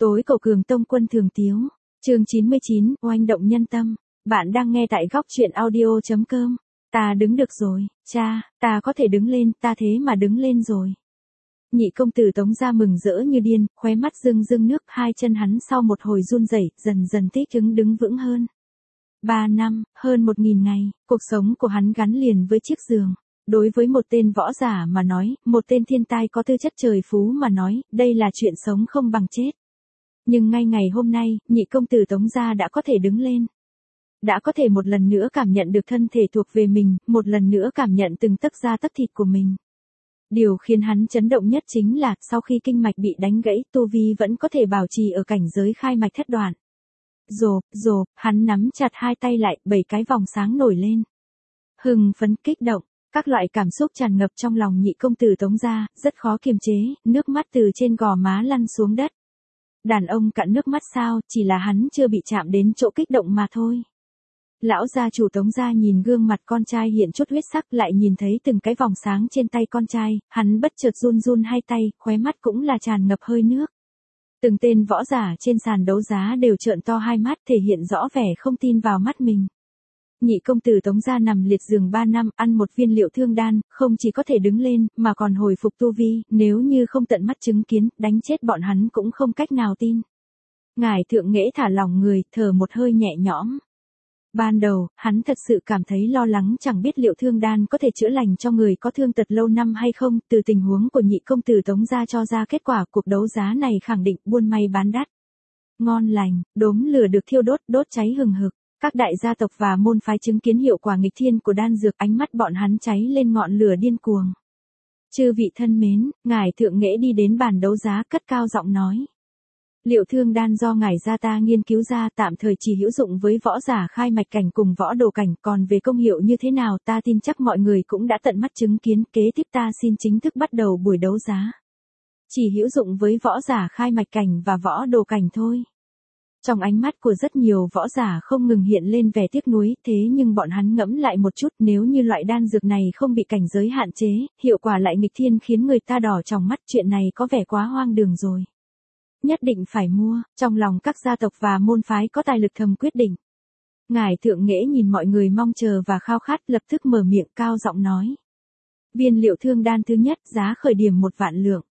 Tối cầu cường tông quân thường tiếu. Chương 99, oanh động nhân tâm. Bạn đang nghe tại góc truyện audio.com. Ta đứng được rồi, cha, ta có thể đứng lên, ta thế mà đứng lên rồi. Nhị công tử Tống Gia mừng rỡ như điên, khóe mắt rưng rưng nước, hai chân hắn sau một hồi run rẩy, dần dần thích ứng đứng vững hơn. 3 năm, hơn 1000 ngày, cuộc sống của hắn gắn liền với chiếc giường. Đối với một tên võ giả mà nói, một tên thiên tai có tư chất trời phú mà nói, đây là chuyện sống không bằng chết. Nhưng ngay ngày hôm nay, nhị công tử Tống Gia đã có thể đứng lên. Đã có thể một lần nữa cảm nhận được thân thể thuộc về mình, một lần nữa cảm nhận từng tấc da tấc thịt của mình. Điều khiến hắn chấn động nhất chính là, sau khi kinh mạch bị đánh gãy, tu vi vẫn có thể bảo trì ở cảnh giới khai mạch thất đoạn. Rồ, hắn nắm chặt hai tay lại, 7 cái vòng sáng nổi lên. Hưng phấn kích động, các loại cảm xúc tràn ngập trong lòng nhị công tử Tống Gia, rất khó kiềm chế, nước mắt từ trên gò má lăn xuống đất. Đàn ông cạn nước mắt sao, chỉ là hắn chưa bị chạm đến chỗ kích động mà thôi. Lão gia chủ Tống Gia nhìn gương mặt con trai hiện chút huyết sắc, lại nhìn thấy từng cái vòng sáng trên tay con trai, hắn bất chợt run run hai tay, khóe mắt cũng là tràn ngập hơi nước. Từng tên võ giả trên sàn đấu giá đều trợn to hai mắt, thể hiện rõ vẻ không tin vào mắt mình. Nhị công tử Tống Gia nằm liệt giường 3 năm, ăn một viên liệu thương đan, không chỉ có thể đứng lên, mà còn hồi phục tu vi, nếu như không tận mắt chứng kiến, đánh chết bọn hắn cũng không cách nào tin. Ngài thượng nghệ thả lòng người, thở một hơi nhẹ nhõm. Ban đầu, hắn thật sự cảm thấy lo lắng, chẳng biết liệu thương đan có thể chữa lành cho người có thương tật lâu năm hay không. Từ tình huống của nhị công tử Tống Gia cho ra kết quả, cuộc đấu giá này khẳng định buôn may bán đắt. Ngon lành, đốm lửa được thiêu đốt cháy hừng hực. Các đại gia tộc và môn phái chứng kiến hiệu quả nghịch thiên của đan dược, ánh mắt bọn hắn cháy lên ngọn lửa điên cuồng. Chư vị thân mến, ngài thượng nghệ đi đến bàn đấu giá, cất cao giọng nói. Liệu thương đan do ngài gia ta nghiên cứu ra, tạm thời chỉ hữu dụng với võ giả khai mạch cảnh cùng võ đồ cảnh, còn về công hiệu như thế nào ta tin chắc mọi người cũng đã tận mắt chứng kiến. Kế tiếp ta xin chính thức bắt đầu buổi đấu giá. Chỉ hữu dụng với võ giả khai mạch cảnh và võ đồ cảnh thôi. Trong ánh mắt của rất nhiều võ giả không ngừng hiện lên vẻ tiếc nuối, thế nhưng bọn hắn ngẫm lại một chút, nếu như loại đan dược này không bị cảnh giới hạn chế, hiệu quả lại nghịch thiên khiến người ta đỏ trong mắt, chuyện này có vẻ quá hoang đường rồi. Nhất định phải mua, trong lòng các gia tộc và môn phái có tài lực thầm quyết định. Ngài thượng nghệ nhìn mọi người mong chờ và khao khát, lập tức mở miệng cao giọng nói. Viên liệu thương đan thứ nhất, giá khởi điểm 1 vạn lượng,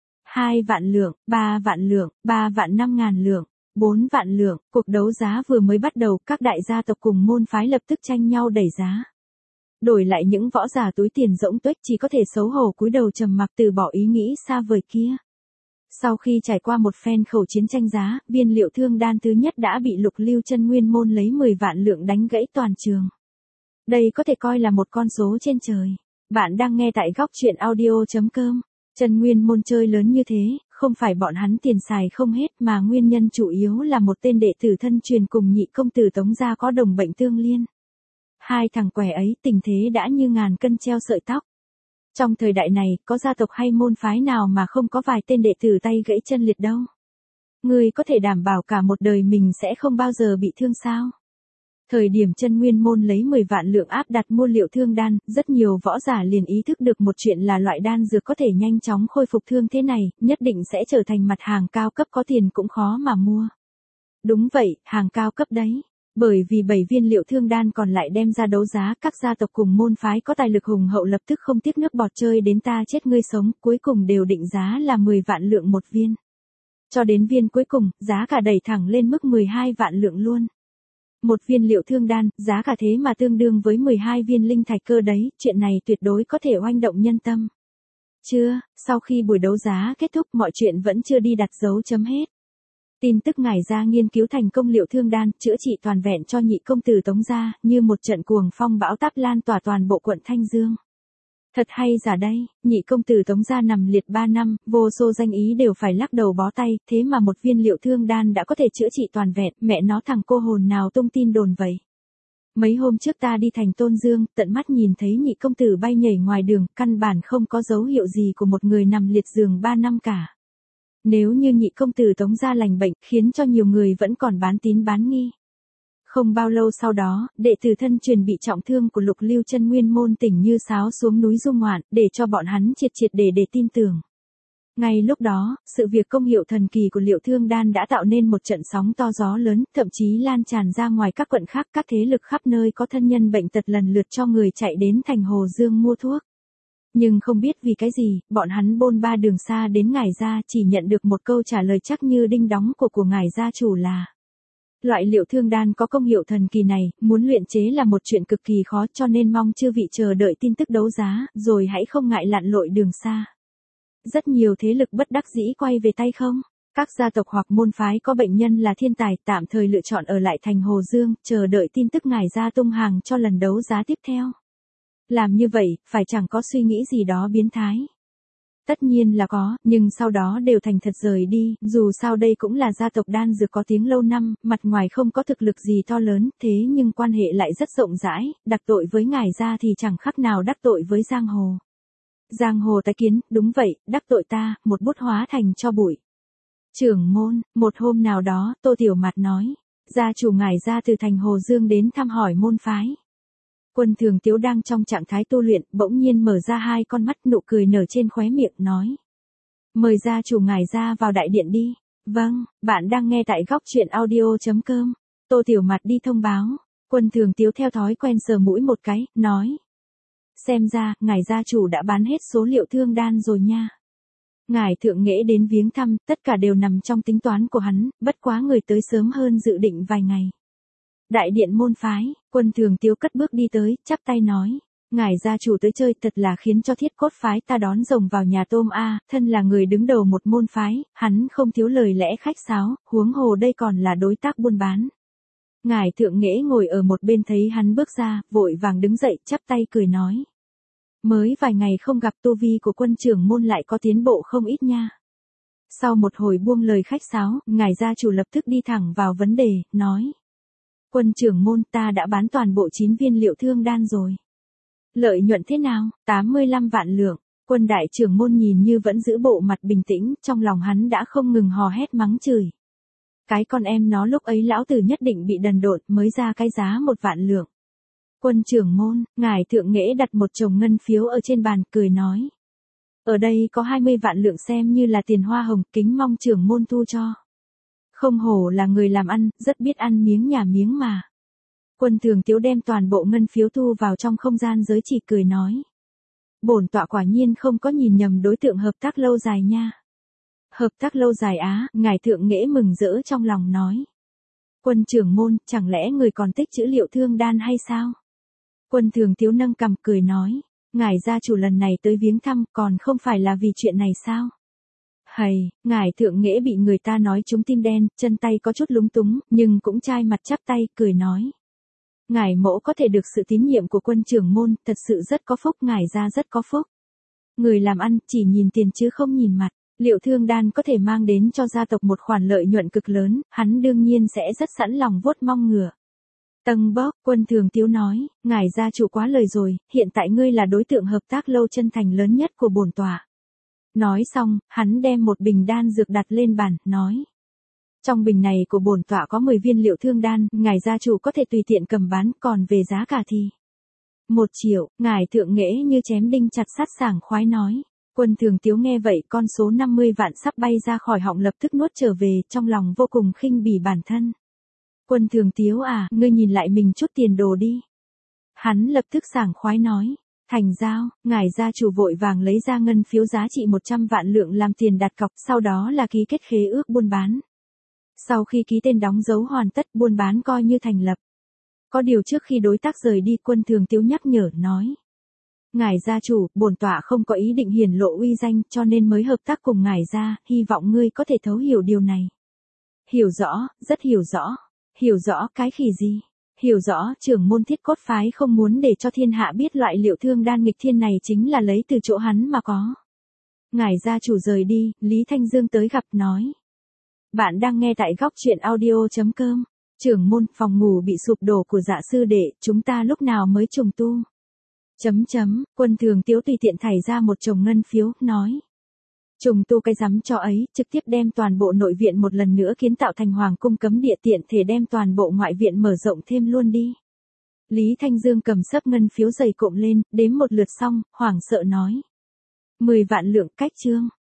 2 vạn lượng, 3 vạn lượng, 3 vạn 5.000 lượng. 4 vạn lượng, cuộc đấu giá vừa mới bắt đầu, các đại gia tộc cùng môn phái lập tức tranh nhau đẩy giá. Đổi lại những võ giả túi tiền rỗng tuếch chỉ có thể xấu hổ cúi đầu trầm mặc, từ bỏ ý nghĩ xa vời kia. Sau khi trải qua một phen khẩu chiến tranh giá, viên liệu thương đan thứ nhất đã bị Lục Lưu Chân Nguyên môn lấy 10 vạn lượng đánh gãy toàn trường. Đây có thể coi là một con số trên trời. Bạn đang nghe tại góc truyện audio.com. Chân Nguyên môn chơi lớn như thế, không phải bọn hắn tiền xài không hết, mà nguyên nhân chủ yếu là một tên đệ tử thân truyền cùng nhị công tử Tống Gia có đồng bệnh tương liên. Hai thằng què ấy, tình thế đã như ngàn cân treo sợi tóc. Trong thời đại này, có gia tộc hay môn phái nào mà không có vài tên đệ tử tay gãy chân liệt đâu. Người có thể đảm bảo cả một đời mình sẽ không bao giờ bị thương sao? Thời điểm Chân Nguyên môn lấy 10 vạn lượng áp đặt mua liệu thương đan, rất nhiều võ giả liền ý thức được một chuyện là loại đan dược có thể nhanh chóng khôi phục thương thế này, nhất định sẽ trở thành mặt hàng cao cấp, có tiền cũng khó mà mua. Đúng vậy, hàng cao cấp đấy. Bởi vì 7 viên liệu thương đan còn lại đem ra đấu giá, các gia tộc cùng môn phái có tài lực hùng hậu lập tức không tiếc nước bọt chơi đến ta chết ngươi sống, cuối cùng đều định giá là 10 vạn lượng một viên. Cho đến viên cuối cùng, giá cả đẩy thẳng lên mức 12 vạn lượng luôn. Một viên liệu thương đan, giá cả thế mà tương đương với 12 viên linh thạch cơ đấy, chuyện này tuyệt đối có thể oanh động nhân tâm. Sau khi buổi đấu giá kết thúc, mọi chuyện vẫn chưa đi đặt dấu chấm hết. Tin tức ngài gia nghiên cứu thành công liệu thương đan, chữa trị toàn vẹn cho nhị công tử Tống Gia, như một trận cuồng phong bão táp lan tỏa toàn bộ quận Thanh Dương. Thật hay giả đây, nhị công tử Tống Gia nằm liệt 3 năm, vô số danh ý đều phải lắc đầu bó tay, thế mà một viên liệu thương đan đã có thể chữa trị toàn vẹn, mẹ nó thằng cô hồn nào tung tin đồn vậy. Mấy hôm trước ta đi thành Tôn Dương, tận mắt nhìn thấy nhị công tử bay nhảy ngoài đường, căn bản không có dấu hiệu gì của một người nằm liệt giường 3 năm cả. Nếu như nhị công tử Tống Gia lành bệnh, khiến cho nhiều người vẫn còn bán tín bán nghi. Không bao lâu sau đó, đệ tử thân truyền bị trọng thương của Lục Lưu Chân Nguyên môn tỉnh như sáo xuống núi du ngoạn, để cho bọn hắn triệt để tin tưởng. Ngay lúc đó, sự việc công hiệu thần kỳ của Liệu Thương Đan đã tạo nên một trận sóng to gió lớn, thậm chí lan tràn ra ngoài các quận khác, các thế lực khắp nơi có thân nhân bệnh tật lần lượt cho người chạy đến thành Hồ Dương mua thuốc. Nhưng không biết vì cái gì, bọn hắn bôn ba đường xa đến ngài gia chỉ nhận được một câu trả lời chắc như đinh đóng của ngài gia chủ là: loại Liệu Thương Đan có công hiệu thần kỳ này, muốn luyện chế là một chuyện cực kỳ khó, cho nên mong chư vị chờ đợi tin tức đấu giá, rồi hãy không ngại lặn lội đường xa. Rất nhiều thế lực bất đắc dĩ quay về tay không. Các gia tộc hoặc môn phái có bệnh nhân là thiên tài tạm thời lựa chọn ở lại thành Hồ Dương, chờ đợi tin tức ngài gia tung hàng cho lần đấu giá tiếp theo. Làm như vậy, phải chẳng có suy nghĩ gì đó biến thái. Tất nhiên là có, nhưng sau đó đều thành thật rời đi, dù sao đây cũng là gia tộc đan dược có tiếng lâu năm, mặt ngoài không có thực lực gì to lớn, thế nhưng quan hệ lại rất rộng rãi, đắc tội với ngài gia thì chẳng khác nào đắc tội với giang hồ. Giang hồ tái kiến, đúng vậy, đắc tội ta, một bút hóa thành cho bụi. Trưởng môn, một hôm nào đó, Tô Tiểu Mạt nói, gia chủ ngài gia từ thành Hồ Dương đến thăm hỏi môn phái. Quân Thường Tiếu đang trong trạng thái tu luyện, bỗng nhiên mở ra hai con mắt, nụ cười nở trên khóe miệng, nói: mời gia chủ ngài gia vào đại điện đi. Vâng, bạn đang nghe tại góc truyện audio.com. Tô Tiểu Mạt đi thông báo. Quân Thường Tiếu theo thói quen sờ mũi một cái, nói: xem ra, ngài gia chủ đã bán hết số Liệu Thương Đan rồi nha. Ngài thượng nghệ đến viếng thăm, tất cả đều nằm trong tính toán của hắn, bất quá người tới sớm hơn dự định vài ngày. Đại điện môn phái, Quân Thường Tiếu cất bước đi tới, chắp tay nói: ngài gia chủ tới chơi thật là khiến cho Thiết Cốt phái ta đón rồng vào nhà tôm a, thân là người đứng đầu một môn phái, hắn không thiếu lời lẽ khách sáo, huống hồ đây còn là đối tác buôn bán. Ngài thượng nghệ ngồi ở một bên thấy hắn bước ra, vội vàng đứng dậy, chắp tay cười nói: mới vài ngày không gặp, tu vi của quân trưởng môn lại có tiến bộ không ít nha. Sau một hồi buông lời khách sáo, ngài gia chủ lập tức đi thẳng vào vấn đề, nói: quân trưởng môn, ta đã bán toàn bộ 9 viên Liệu Thương Đan rồi. Lợi nhuận thế nào? 85 vạn lượng. Quân đại trưởng môn nhìn như vẫn giữ bộ mặt bình tĩnh, trong lòng hắn đã không ngừng hò hét mắng chửi. Cái con em nó lúc ấy lão tử nhất định bị đần độn mới ra cái giá 1 vạn lượng. Quân trưởng môn, ngài thượng nghệ đặt một chồng ngân phiếu ở trên bàn, cười nói: ở đây có 20 vạn lượng xem như là tiền hoa hồng, kính mong trưởng môn thu cho. Không hổ là người làm ăn, rất biết ăn miếng nhà miếng mà. Quân Thường Tiếu đem toàn bộ ngân phiếu thu vào trong không gian giới chỉ, cười nói: bổn tọa quả nhiên không có nhìn nhầm đối tượng hợp tác lâu dài nha. Hợp tác lâu dài á, ngài thượng nghệ mừng rỡ trong lòng nói: quân trưởng môn, chẳng lẽ người còn tích trữ Liệu Thương Đan hay sao? Quân Thường Tiếu nâng cằm cười nói: ngài gia chủ lần này tới viếng thăm, còn không phải là vì chuyện này sao? Hầy, ngài thượng nghệ bị người ta nói trúng tim đen, chân tay có chút lúng túng, nhưng cũng chai mặt chắp tay, cười nói: ngài mẫu có thể được sự tín nhiệm của quân trưởng môn, thật sự rất có phúc, ngài gia rất có phúc. Người làm ăn, chỉ nhìn tiền chứ không nhìn mặt. Liệu Thương Đan có thể mang đến cho gia tộc một khoản lợi nhuận cực lớn, hắn đương nhiên sẽ rất sẵn lòng vuốt mông ngựa. Tâng bốc, Quân Thường Tiếu nói: ngài gia chủ quá lời rồi, hiện tại ngươi là đối tượng hợp tác lâu chân thành lớn nhất của bổn tọa. Nói xong, hắn đem một bình đan dược đặt lên bàn, nói: trong bình này của bổn tọa có 10 viên Liệu Thương Đan, ngài gia chủ có thể tùy tiện cầm bán, còn về giá cả thì 1 triệu, ngài thượng nghệ như chém đinh chặt sắt sảng khoái nói. Quân Thường Tiếu nghe vậy, con số 50 vạn sắp bay ra khỏi họng lập tức nuốt trở về, trong lòng vô cùng khinh bỉ bản thân. Quân Thường Tiếu à, ngươi nhìn lại mình chút tiền đồ đi. Hắn lập tức sảng khoái nói: thành giao, ngài gia chủ vội vàng lấy ra ngân phiếu giá trị 100 vạn lượng làm tiền đặt cọc, sau đó là ký kết khế ước buôn bán. Sau khi ký tên đóng dấu hoàn tất, buôn bán coi như thành lập. Có điều trước khi đối tác rời đi, Quân Thường Tiếu nhắc nhở nói: ngài gia chủ, bổn tọa không có ý định hiển lộ uy danh, cho nên mới hợp tác cùng ngài gia, hy vọng ngươi có thể thấu hiểu điều này. Hiểu rõ, rất hiểu rõ. Hiểu rõ cái khỉ gì? Hiểu rõ, trưởng môn Thiết Cốt phái không muốn để cho thiên hạ biết loại Liệu Thương Đan nghịch thiên này chính là lấy từ chỗ hắn mà có. Ngài gia chủ rời đi, Lý Thanh Dương tới gặp, nói: bạn đang nghe tại góc truyện audio.com. Trưởng môn, phòng ngủ bị sụp đổ của Dạ sư đệ, chúng ta lúc nào mới trùng tu? Quân Thường Tiếu tùy tiện thảy ra một chồng ngân phiếu, nói: trùng tu cái rắm cho ấy, trực tiếp đem toàn bộ nội viện một lần nữa kiến tạo thành hoàng cung cấm địa, tiện thể đem toàn bộ ngoại viện mở rộng thêm luôn đi. Lý Thanh Dương cầm xấp ngân phiếu dày cộm lên, đếm một lượt xong, hoảng sợ nói: 10 vạn lượng, cách chương.